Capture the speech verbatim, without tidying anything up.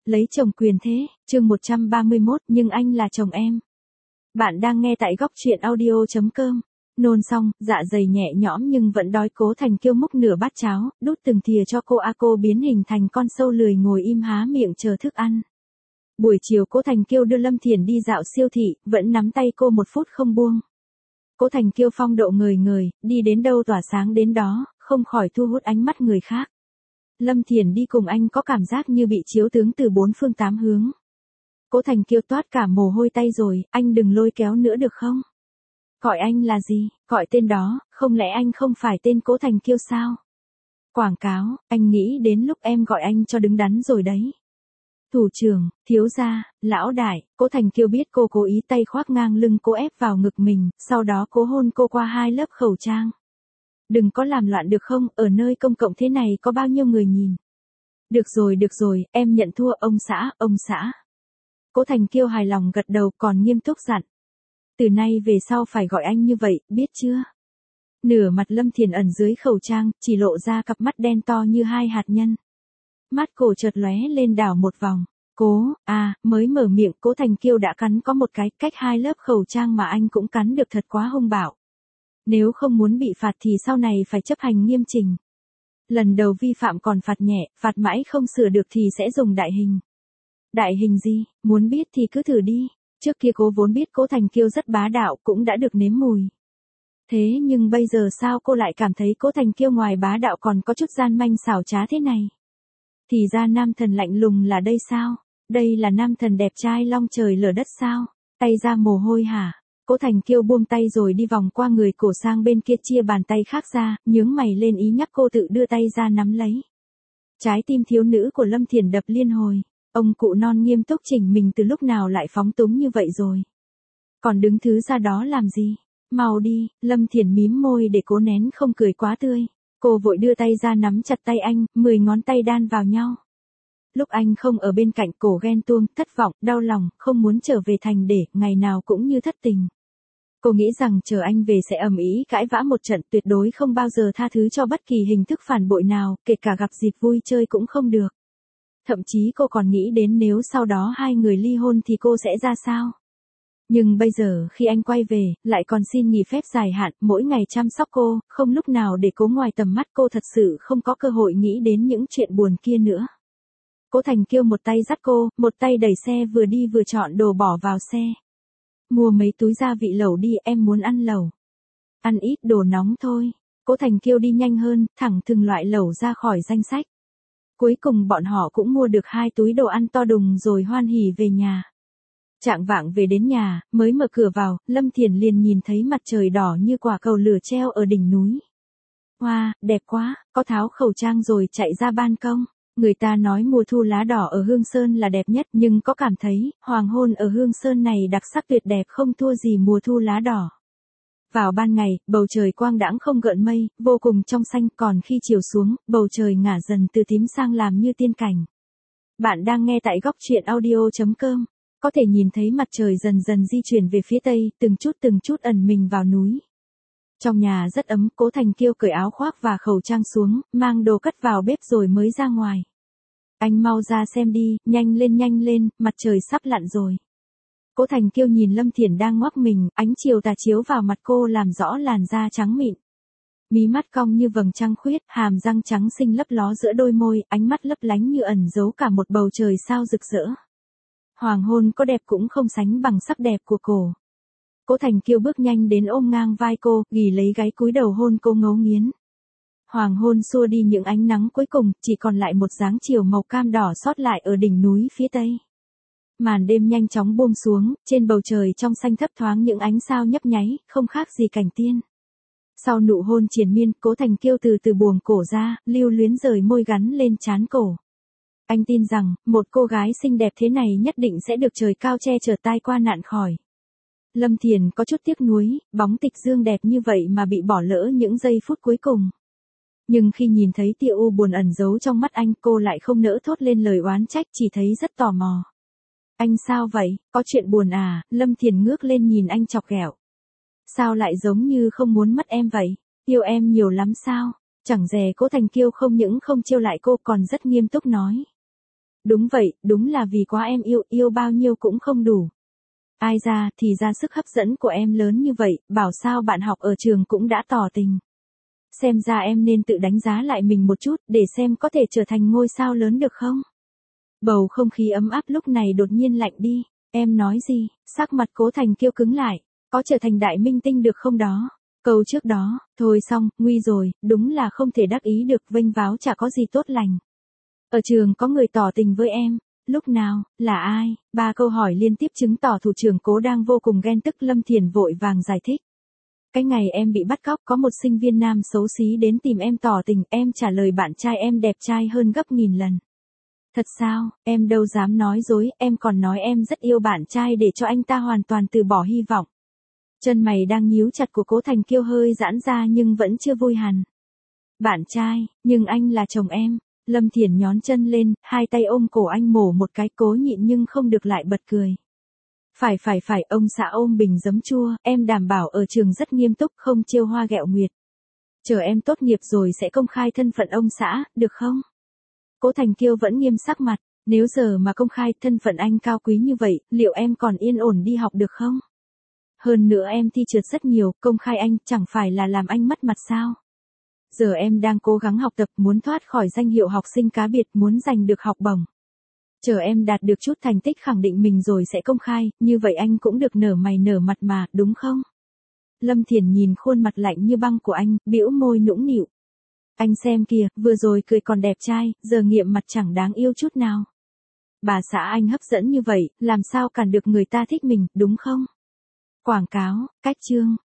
lấy chồng quyền thế, chương một trăm ba mươi mốt, nhưng anh là chồng em. Bạn đang nghe tại góc truyện audio chấm com. Nôn xong, dạ dày nhẹ nhõm nhưng vẫn đói, Cố Thành Kiêu múc nửa bát cháo, đút từng thìa cho cô. A cô biến hình thành con sâu lười ngồi im há miệng chờ thức ăn. Buổi chiều Cố Thành Kiêu đưa Lâm Thiển đi dạo siêu thị, vẫn nắm tay cô một phút không buông. Cố Thành Kiêu phong độ ngời ngời, đi đến đâu tỏa sáng đến đó, không khỏi thu hút ánh mắt người khác. Lâm Thiển đi cùng anh có cảm giác như bị chiếu tướng từ bốn phương tám hướng. Cố Thành Kiêu toát cả mồ hôi tay rồi, anh đừng lôi kéo nữa được không? Gọi anh là gì? Gọi tên đó, không lẽ anh không phải tên Cố Thành Kiêu sao? Quảng cáo, anh nghĩ đến lúc em gọi anh cho đứng đắn rồi đấy. Thủ trưởng, thiếu gia, lão đại. Cố Thành Kiêu biết cô cố ý, tay khoác ngang lưng cô ép vào ngực mình, sau đó cố hôn cô qua hai lớp khẩu trang. Đừng có làm loạn được không, ở nơi công cộng thế này có bao nhiêu người nhìn. Được rồi được rồi, em nhận thua ông xã, ông xã. Cố Thành Kiêu hài lòng gật đầu, còn nghiêm túc dặn. Từ nay về sau phải gọi anh như vậy, biết chưa? Nửa mặt Lâm Thiển ẩn dưới khẩu trang, chỉ lộ ra cặp mắt đen to như hai hạt nhân. Mắt cổ chợt lóe lên đảo một vòng. Cố, à, mới mở miệng Cố Thành Kiêu đã cắn có một cái, cách hai lớp khẩu trang mà anh cũng cắn được, thật quá hung bạo. Nếu không muốn bị phạt thì sau này phải chấp hành nghiêm chỉnh. Lần đầu vi phạm còn phạt nhẹ, phạt mãi không sửa được thì sẽ dùng đại hình. Đại hình gì, muốn biết thì cứ thử đi. Trước kia cô vốn biết Cố Thành Kiêu rất bá đạo, cũng đã được nếm mùi. Thế nhưng bây giờ sao cô lại cảm thấy Cố Thành Kiêu ngoài bá đạo còn có chút gian manh xảo trá thế này? Thì ra nam thần lạnh lùng là đây sao? Đây là nam thần đẹp trai long trời lở đất sao? Tay ra mồ hôi hả? Cố Thành Kiêu buông tay rồi đi vòng qua người cổ sang bên kia, chia bàn tay khác ra, nhướng mày lên ý nhắc cô tự đưa tay ra nắm lấy. Trái tim thiếu nữ của Lâm Thiển đập liên hồi. Ông cụ non nghiêm túc chỉnh mình từ lúc nào lại phóng túng như vậy rồi? Còn đứng thứ ra đó làm gì? Mau đi. Lâm Thiển mím môi để cố nén không cười quá tươi. Cô vội đưa tay ra nắm chặt tay anh, mười ngón tay đan vào nhau. Lúc anh không ở bên cạnh, cổ ghen tuông, thất vọng, đau lòng, không muốn trở về thành để, ngày nào cũng như thất tình. Cô nghĩ rằng chờ anh về sẽ ầm ĩ cãi vã một trận, tuyệt đối không bao giờ tha thứ cho bất kỳ hình thức phản bội nào, kể cả gặp dịp vui chơi cũng không được. Thậm chí cô còn nghĩ đến nếu sau đó hai người ly hôn thì cô sẽ ra sao. Nhưng bây giờ khi anh quay về, lại còn xin nghỉ phép dài hạn, mỗi ngày chăm sóc cô, không lúc nào để Cố ngoài tầm mắt, cô thật sự không có cơ hội nghĩ đến những chuyện buồn kia nữa. Cố Thành Kiêu một tay dắt cô, một tay đẩy xe, vừa đi vừa chọn đồ bỏ vào xe. Mua mấy túi gia vị lẩu đi, em muốn ăn lẩu. Ăn ít đồ nóng thôi. Cố Thành Kiêu đi nhanh hơn, thẳng từng loại lẩu ra khỏi danh sách. Cuối cùng bọn họ cũng mua được hai túi đồ ăn to đùng rồi hoan hỉ về nhà. Chạng vạng về đến nhà, mới mở cửa vào, Lâm Thiển liền nhìn thấy mặt trời đỏ như quả cầu lửa treo ở đỉnh núi. Wow, đẹp quá, có tháo khẩu trang rồi chạy ra ban công. Người ta nói mùa thu lá đỏ ở Hương Sơn là đẹp nhất, nhưng có cảm thấy, hoàng hôn ở Hương Sơn này đặc sắc tuyệt đẹp không thua gì mùa thu lá đỏ. Vào ban ngày, bầu trời quang đãng không gợn mây, vô cùng trong xanh, còn khi chiều xuống, bầu trời ngả dần từ tím sang làm như tiên cảnh. Bạn đang nghe tại góc truyện audio chấm com. Có thể nhìn thấy mặt trời dần dần di chuyển về phía tây, từng chút từng chút ẩn mình vào núi. Trong nhà rất ấm, Cố Thành Kiêu cởi áo khoác và khẩu trang xuống, mang đồ cất vào bếp rồi mới ra ngoài. Anh mau ra xem đi, nhanh lên nhanh lên, mặt trời sắp lặn rồi. Cố Thành Kiêu nhìn Lâm Thiển đang ngoắc mình, ánh chiều tà chiếu vào mặt cô làm rõ làn da trắng mịn. Mí mắt cong như vầng trăng khuyết, hàm răng trắng xinh lấp ló giữa đôi môi, ánh mắt lấp lánh như ẩn giấu cả một bầu trời sao rực rỡ. Hoàng hôn có đẹp cũng không sánh bằng sắc đẹp của cô. Cố Thành Kiêu bước nhanh đến ôm ngang vai cô, ghì lấy gáy cúi đầu hôn cô ngấu nghiến. Hoàng hôn xua đi những ánh nắng cuối cùng, chỉ còn lại một dáng chiều màu cam đỏ sót lại ở đỉnh núi phía tây. Màn đêm nhanh chóng buông xuống, trên bầu trời trong xanh thấp thoáng những ánh sao nhấp nháy, không khác gì cảnh tiên. Sau nụ hôn triền miên, Cố Thành Kiêu từ từ buông cổ ra, lưu luyến rời môi gắn lên trán cổ. Anh tin rằng, một cô gái xinh đẹp thế này nhất định sẽ được trời cao che chở tai qua nạn khỏi. Lâm Thiển có chút tiếc nuối, bóng tịch dương đẹp như vậy mà bị bỏ lỡ những giây phút cuối cùng. Nhưng khi nhìn thấy tia u buồn ẩn giấu trong mắt anh, cô lại không nỡ thốt lên lời oán trách, chỉ thấy rất tò mò. Anh sao vậy, có chuyện buồn à? Lâm Thiển ngước lên nhìn anh chọc ghẹo. Sao lại giống như không muốn mất em vậy? Yêu em nhiều lắm sao? Chẳng dè Cố Thành Kiêu không những không trêu lại cô còn rất nghiêm túc nói. Đúng vậy, đúng là vì quá em yêu, yêu bao nhiêu cũng không đủ. Ai ra, thì ra sức hấp dẫn của em lớn như vậy, bảo sao bạn học ở trường cũng đã tỏ tình. Xem ra em nên tự đánh giá lại mình một chút, để xem có thể trở thành ngôi sao lớn được không? Bầu không khí ấm áp lúc này đột nhiên lạnh đi. Em nói gì? Sắc mặt Cố Thành Kiêu cứng lại. Có trở thành đại minh tinh được không đó? Câu trước đó, thôi xong, nguy rồi, đúng là không thể đắc ý được, vênh váo chả có gì tốt lành. Ở trường có người tỏ tình với em. Lúc nào, là ai? Ba câu hỏi liên tiếp chứng tỏ thủ trưởng Cố đang vô cùng ghen tức. Lâm Thiền vội vàng giải thích. Cái ngày em bị bắt cóc có một sinh viên nam xấu xí đến tìm em tỏ tình, em trả lời bạn trai em đẹp trai hơn gấp nghìn lần. Thật sao, em đâu dám nói dối, em còn nói em rất yêu bạn trai để cho anh ta hoàn toàn từ bỏ hy vọng. Chân mày đang nhíu chặt của Cố Thành Kiêu hơi giãn ra nhưng vẫn chưa vui hẳn. Bạn trai, nhưng anh là chồng em. Lâm Thiển nhón chân lên, hai tay ôm cổ anh mổ một cái, cố nhịn nhưng không được lại bật cười. Phải phải phải, ông xã ôm bình giấm chua, em đảm bảo ở trường rất nghiêm túc, không trêu hoa ghẹo nguyệt. Chờ em tốt nghiệp rồi sẽ công khai thân phận ông xã, được không? Cố Thành Kiêu vẫn nghiêm sắc mặt, nếu giờ mà công khai thân phận anh cao quý như vậy, liệu em còn yên ổn đi học được không? Hơn nữa em thi trượt rất nhiều, công khai anh chẳng phải là làm anh mất mặt sao? Giờ em đang cố gắng học tập, muốn thoát khỏi danh hiệu học sinh cá biệt, muốn giành được học bổng. Chờ em đạt được chút thành tích khẳng định mình rồi sẽ công khai, như vậy anh cũng được nở mày nở mặt mà, đúng không? Lâm Thiển nhìn khuôn mặt lạnh như băng của anh, bĩu môi nũng nịu. Anh xem kìa, vừa rồi cười còn đẹp trai, giờ nghiệm mặt chẳng đáng yêu chút nào. Bà xã anh hấp dẫn như vậy, làm sao cản được người ta thích mình, đúng không? Quảng cáo, cách chương.